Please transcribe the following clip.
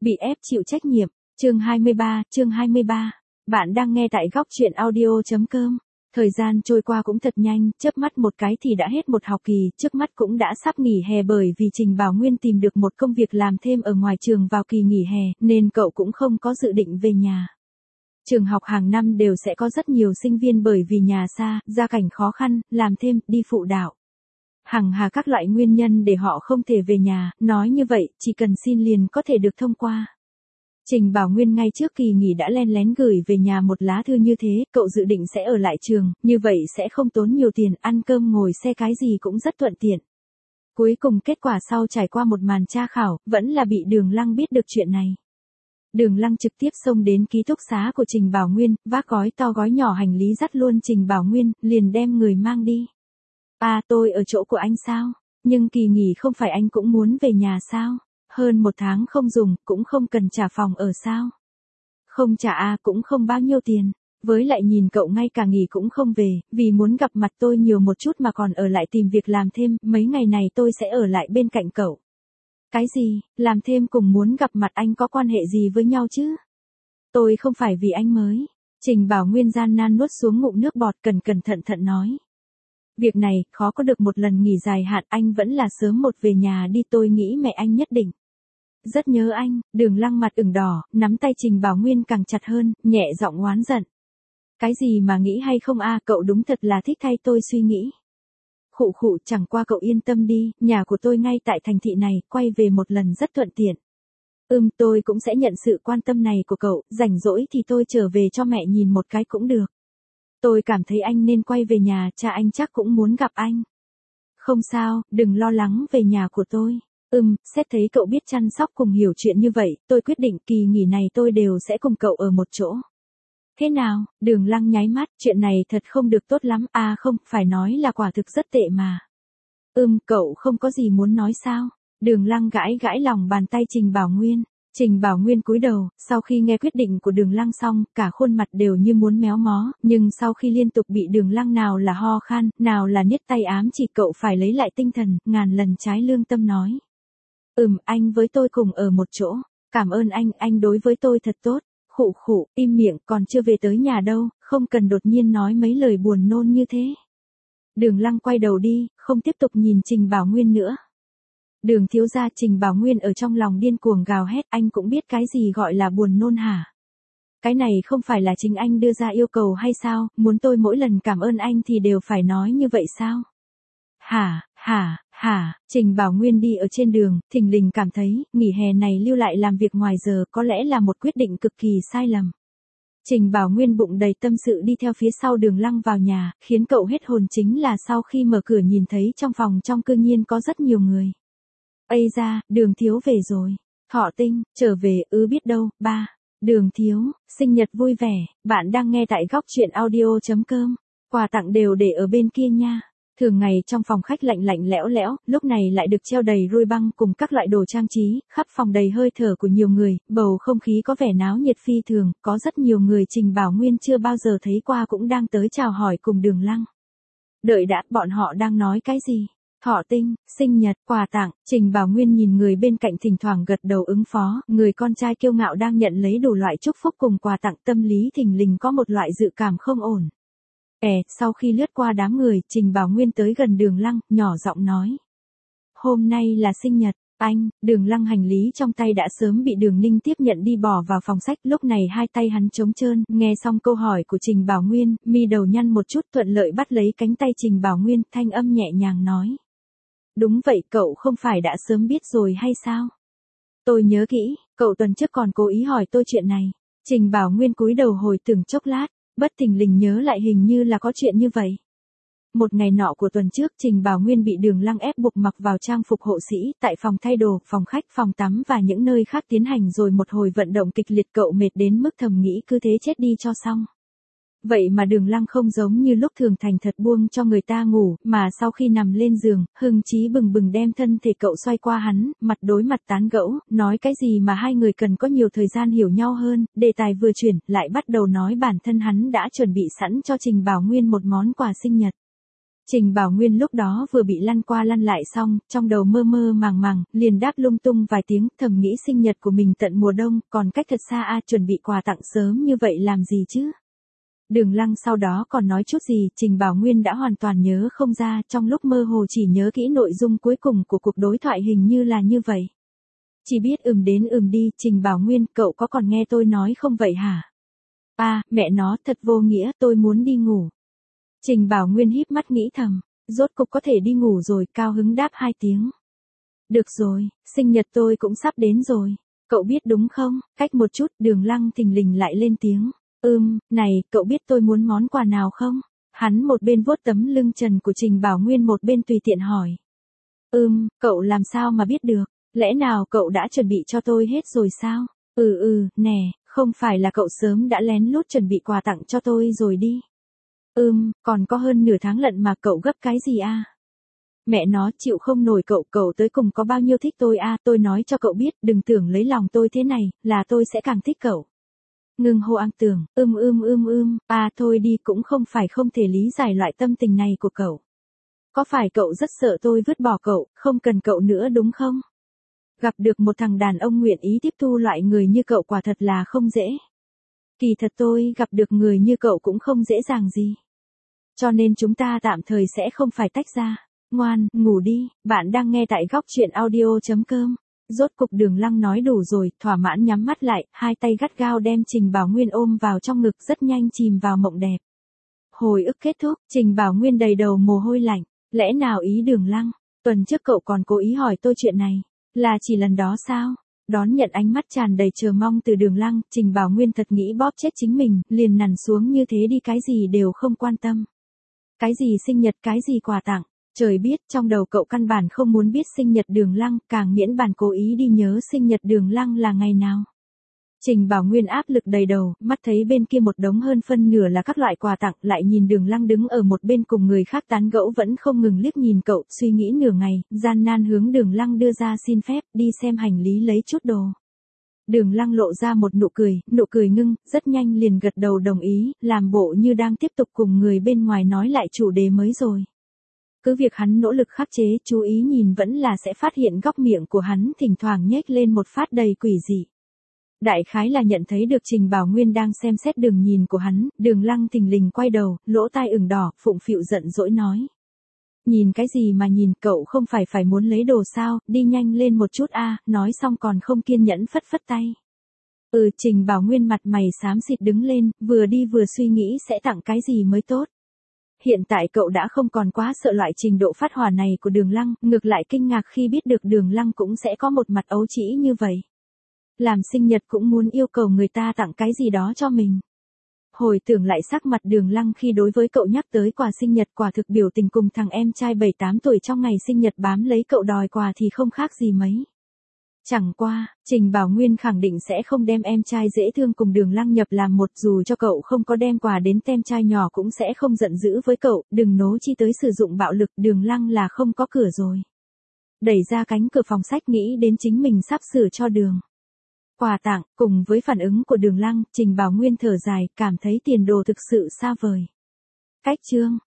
Bị ép chịu trách nhiệm. Chương 23. Bạn đang nghe tại góc truyện audio.com. Thời gian trôi qua cũng thật nhanh, chớp mắt một cái thì đã hết một học kỳ, trước mắt cũng đã sắp nghỉ hè bởi vì Trình Bảo Nguyên tìm được một công việc làm thêm ở ngoài trường vào kỳ nghỉ hè, nên cậu cũng không có dự định về nhà. Trường học hàng năm đều sẽ có rất nhiều sinh viên bởi vì nhà xa, gia cảnh khó khăn, làm thêm, đi phụ đạo. Hằng hà các loại nguyên nhân để họ không thể về nhà, nói như vậy, chỉ cần xin liền có thể được thông qua. Trình Bảo Nguyên ngay trước kỳ nghỉ đã len lén gửi về nhà một lá thư như thế, cậu dự định sẽ ở lại trường, như vậy sẽ không tốn nhiều tiền, ăn cơm ngồi xe cái gì cũng rất thuận tiện. Cuối cùng kết quả sau trải qua một màn tra khảo, vẫn là bị Đường Lăng biết được chuyện này. Đường Lăng trực tiếp xông đến ký túc xá của Trình Bảo Nguyên, vác gói to gói nhỏ hành lý dắt luôn Trình Bảo Nguyên, liền đem người mang đi. À, tôi ở chỗ của anh sao? Nhưng kỳ nghỉ không phải anh cũng muốn về nhà sao? Hơn một tháng không dùng, cũng không cần trả phòng ở sao? Không trả à, cũng không bao nhiêu tiền. Với lại nhìn cậu ngay cả nghỉ cũng không về, vì muốn gặp mặt tôi nhiều một chút mà còn ở lại tìm việc làm thêm, mấy ngày này tôi sẽ ở lại bên cạnh cậu. Cái gì, làm thêm cùng muốn gặp mặt anh có quan hệ gì với nhau chứ? Tôi không phải vì anh mới. Trình Bảo Nguyên gian nan nuốt xuống ngụm nước bọt, cẩn thận nói. Việc này, khó có được một lần nghỉ dài hạn, anh vẫn là sớm một về nhà đi, tôi nghĩ mẹ anh nhất định. Rất nhớ anh. Đường Lăng mặt ửng đỏ, nắm tay Trình Bảo Nguyên càng chặt hơn, nhẹ giọng oán giận. Cái gì mà nghĩ hay không à, cậu đúng thật là thích thay tôi suy nghĩ. Khụ, chẳng qua cậu yên tâm đi, nhà của tôi ngay tại thành thị này, quay về một lần rất thuận tiện. Tôi cũng sẽ nhận sự quan tâm này của cậu, rảnh rỗi thì tôi trở về cho mẹ nhìn một cái cũng được. Tôi cảm thấy anh nên quay về nhà, cha anh chắc cũng muốn gặp anh. Không sao, đừng lo lắng về nhà của tôi. Xét thấy cậu biết chăm sóc cùng hiểu chuyện như vậy, tôi quyết định kỳ nghỉ này tôi đều sẽ cùng cậu ở một chỗ. Thế nào? Đường Lăng nháy mắt, chuyện này thật không được tốt lắm, à không, phải nói là quả thực rất tệ mà. Cậu không có gì muốn nói sao? Đường Lăng gãi lòng bàn tay Trình Bảo Nguyên. Trình Bảo Nguyên cúi đầu, sau khi nghe quyết định của Đường Lăng xong, cả khuôn mặt đều như muốn méo mó, nhưng sau khi liên tục bị Đường Lăng nào là ho khan, nào là niết tay ám chỉ cậu phải lấy lại tinh thần, ngàn lần trái lương tâm nói. Anh với tôi cùng ở một chỗ, cảm ơn anh đối với tôi thật tốt. Khụ, im miệng, còn chưa về tới nhà đâu, không cần đột nhiên nói mấy lời buồn nôn như thế. Đường Lăng quay đầu đi, không tiếp tục nhìn Trình Bảo Nguyên nữa. Đường thiếu gia. Trình Bảo Nguyên ở trong lòng điên cuồng gào hét, anh cũng biết cái gì gọi là buồn nôn hả? Cái này không phải là chính anh đưa ra yêu cầu hay sao, muốn tôi mỗi lần cảm ơn anh thì đều phải nói như vậy sao? Hả, Trình Bảo Nguyên đi ở trên đường, thình lình cảm thấy, nghỉ hè này lưu lại làm việc ngoài giờ có lẽ là một quyết định cực kỳ sai lầm. Trình Bảo Nguyên bụng đầy tâm sự đi theo phía sau Đường Lăng vào nhà, khiến cậu hết hồn chính là sau khi mở cửa nhìn thấy trong phòng trong cư nhiên có rất nhiều người. Ây da, Đường thiếu về rồi. Thọ Tinh, trở về, biết đâu, ba. Đường thiếu, sinh nhật vui vẻ, bạn đang nghe tại góc truyện audio.com. Quà tặng đều để ở bên kia nha. Thường ngày trong phòng khách lạnh lẽo, lúc này lại được treo đầy ruồi băng cùng các loại đồ trang trí, khắp phòng đầy hơi thở của nhiều người, bầu không khí có vẻ náo nhiệt phi thường, có rất nhiều người Trình Bảo Nguyên chưa bao giờ thấy qua cũng đang tới chào hỏi cùng Đường Lăng. Đợi đã, bọn họ đang nói cái gì? Thọ Tinh, sinh nhật, quà tặng. Trình Bảo Nguyên nhìn người bên cạnh thỉnh thoảng gật đầu ứng phó, người con trai kiêu ngạo đang nhận lấy đủ loại chúc phúc cùng quà tặng, tâm lý thình lình có một loại dự cảm không ổn. Sau khi lướt qua đám người, Trình Bảo Nguyên tới gần Đường Lăng, nhỏ giọng nói. Hôm nay là sinh nhật, anh. Đường Lăng hành lý trong tay đã sớm bị Đường Ninh tiếp nhận đi bỏ vào phòng sách, lúc này hai tay hắn trống trơn, nghe xong câu hỏi của Trình Bảo Nguyên, mi đầu nhăn một chút thuận lợi bắt lấy cánh tay Trình Bảo Nguyên, thanh âm nhẹ nhàng nói. Đúng vậy, cậu không phải đã sớm biết rồi hay sao? Tôi nhớ kỹ, cậu tuần trước còn cố ý hỏi tôi chuyện này. Trình Bảo Nguyên cúi đầu hồi tưởng chốc lát, bất thình lình nhớ lại hình như là có chuyện như vậy. Một ngày nọ của tuần trước, Trình Bảo Nguyên bị Đường Lăng ép buộc mặc vào trang phục hộ sĩ, tại phòng thay đồ, phòng khách, phòng tắm và những nơi khác tiến hành rồi một hồi vận động kịch liệt, cậu mệt đến mức thầm nghĩ cứ thế chết đi cho xong. Vậy mà Đường Lăng không giống như lúc thường thành thật buông cho người ta ngủ, mà sau khi nằm lên giường, hưng trí bừng đem thân thể cậu xoay qua hắn, mặt đối mặt tán gẫu, nói cái gì mà hai người cần có nhiều thời gian hiểu nhau hơn, đề tài vừa chuyển, lại bắt đầu nói bản thân hắn đã chuẩn bị sẵn cho Trình Bảo Nguyên một món quà sinh nhật. Trình Bảo Nguyên lúc đó vừa bị lăn qua lăn lại xong, trong đầu mơ mơ màng màng, liền đáp lung tung vài tiếng, thầm nghĩ sinh nhật của mình tận mùa đông, còn cách thật xa a, chuẩn bị quà tặng sớm như vậy làm gì chứ? Đường Lăng sau đó còn nói chút gì, Trình Bảo Nguyên đã hoàn toàn nhớ không ra, trong lúc mơ hồ chỉ nhớ kỹ nội dung cuối cùng của cuộc đối thoại hình như là như vậy. Chỉ biết đến đi, Trình Bảo Nguyên, cậu có còn nghe tôi nói không vậy hả? Mẹ nó, thật vô nghĩa, tôi muốn đi ngủ. Trình Bảo Nguyên híp mắt nghĩ thầm, rốt cục có thể đi ngủ rồi, cao hứng đáp 2 tiếng. Được rồi, sinh nhật tôi cũng sắp đến rồi, cậu biết đúng không? Cách một chút, Đường Lăng thình lình lại lên tiếng. Này, cậu biết tôi muốn món quà nào không? Hắn một bên vuốt tấm lưng trần của Trình Bảo Nguyên một bên tùy tiện hỏi. Cậu làm sao mà biết được? Lẽ nào cậu đã chuẩn bị cho tôi hết rồi sao? Nè, không phải là cậu sớm đã lén lút chuẩn bị quà tặng cho tôi rồi đi. Còn có hơn nửa tháng lận mà cậu gấp cái gì a? Mẹ nó chịu không nổi cậu tới cùng có bao nhiêu thích tôi a, tôi nói cho cậu biết, đừng tưởng lấy lòng tôi thế này, là tôi sẽ càng thích cậu. Ngưng hô An Tường, thôi đi, cũng không phải không thể lý giải loại tâm tình này của cậu. Có phải cậu rất sợ tôi vứt bỏ cậu, không cần cậu nữa đúng không? Gặp được một thằng đàn ông nguyện ý tiếp thu loại người như cậu quả thật là không dễ. Kỳ thật tôi gặp được người như cậu cũng không dễ dàng gì. Cho nên chúng ta tạm thời sẽ không phải tách ra. Ngoan, ngủ đi, bạn đang nghe tại góc truyện audio.com. Rốt cục Đường Lăng nói đủ rồi, thỏa mãn nhắm mắt lại, hai tay gắt gao đem Trình Bảo Nguyên ôm vào trong ngực, rất nhanh chìm vào mộng đẹp. Hồi ức kết thúc, Trình Bảo Nguyên đầy đầu mồ hôi lạnh. Lẽ nào ý Đường Lăng? Tuần trước cậu còn cố ý hỏi tôi chuyện này. Là chỉ lần đó sao? Đón nhận ánh mắt tràn đầy chờ mong từ Đường Lăng, Trình Bảo Nguyên thật nghĩ bóp chết chính mình, liền nằm xuống như thế đi, cái gì đều không quan tâm. Cái gì sinh nhật, cái gì quà tặng, trời biết, trong đầu cậu căn bản không muốn biết sinh nhật Đường Lăng, càng miễn bàn cố ý đi nhớ sinh nhật Đường Lăng là ngày nào. Trình Bảo Nguyên áp lực đầy đầu, mắt thấy bên kia một đống hơn phân nửa là các loại quà tặng, lại nhìn Đường Lăng đứng ở một bên cùng người khác tán gẫu vẫn không ngừng liếc nhìn cậu, suy nghĩ nửa ngày, gian nan hướng Đường Lăng đưa ra xin phép, đi xem hành lý lấy chút đồ. Đường Lăng lộ ra một nụ cười ngưng, rất nhanh liền gật đầu đồng ý, làm bộ như đang tiếp tục cùng người bên ngoài nói lại chủ đề mới rồi. Cứ việc hắn nỗ lực khắc chế, chú ý nhìn vẫn là sẽ phát hiện góc miệng của hắn thỉnh thoảng nhếch lên một phát đầy quỷ dị. Đại khái là nhận thấy được Trình Bảo Nguyên đang xem xét đường nhìn của hắn, Đường Lăng thình lình quay đầu, lỗ tai ửng đỏ, phụng phịu giận dỗi nói. Nhìn cái gì mà nhìn, cậu không phải muốn lấy đồ sao, đi nhanh lên một chút a, nói xong còn không kiên nhẫn phất phất tay. Trình Bảo Nguyên mặt mày xám xịt đứng lên, vừa đi vừa suy nghĩ sẽ tặng cái gì mới tốt. Hiện tại cậu đã không còn quá sợ loại trình độ phát hỏa này của Đường Lăng, ngược lại kinh ngạc khi biết được Đường Lăng cũng sẽ có một mặt ấu trĩ như vậy. Làm sinh nhật cũng muốn yêu cầu người ta tặng cái gì đó cho mình. Hồi tưởng lại sắc mặt Đường Lăng khi đối với cậu nhắc tới quà sinh nhật, quả thực biểu tình cùng thằng em trai 7-8 tuổi trong ngày sinh nhật bám lấy cậu đòi quà thì không khác gì mấy. Chẳng qua, Trình Bảo Nguyên khẳng định sẽ không đem em trai dễ thương cùng Đường Lăng nhập làm một, dù cho cậu không có đem quà đến, tem trai nhỏ cũng sẽ không giận dữ với cậu, đừng nố chi tới sử dụng bạo lực, Đường Lăng là không có cửa rồi. Đẩy ra cánh cửa phòng sách nghĩ đến chính mình sắp sửa cho Đường quà tặng, cùng với phản ứng của Đường Lăng, Trình Bảo Nguyên thở dài, cảm thấy tiền đồ thực sự xa vời. Cách chương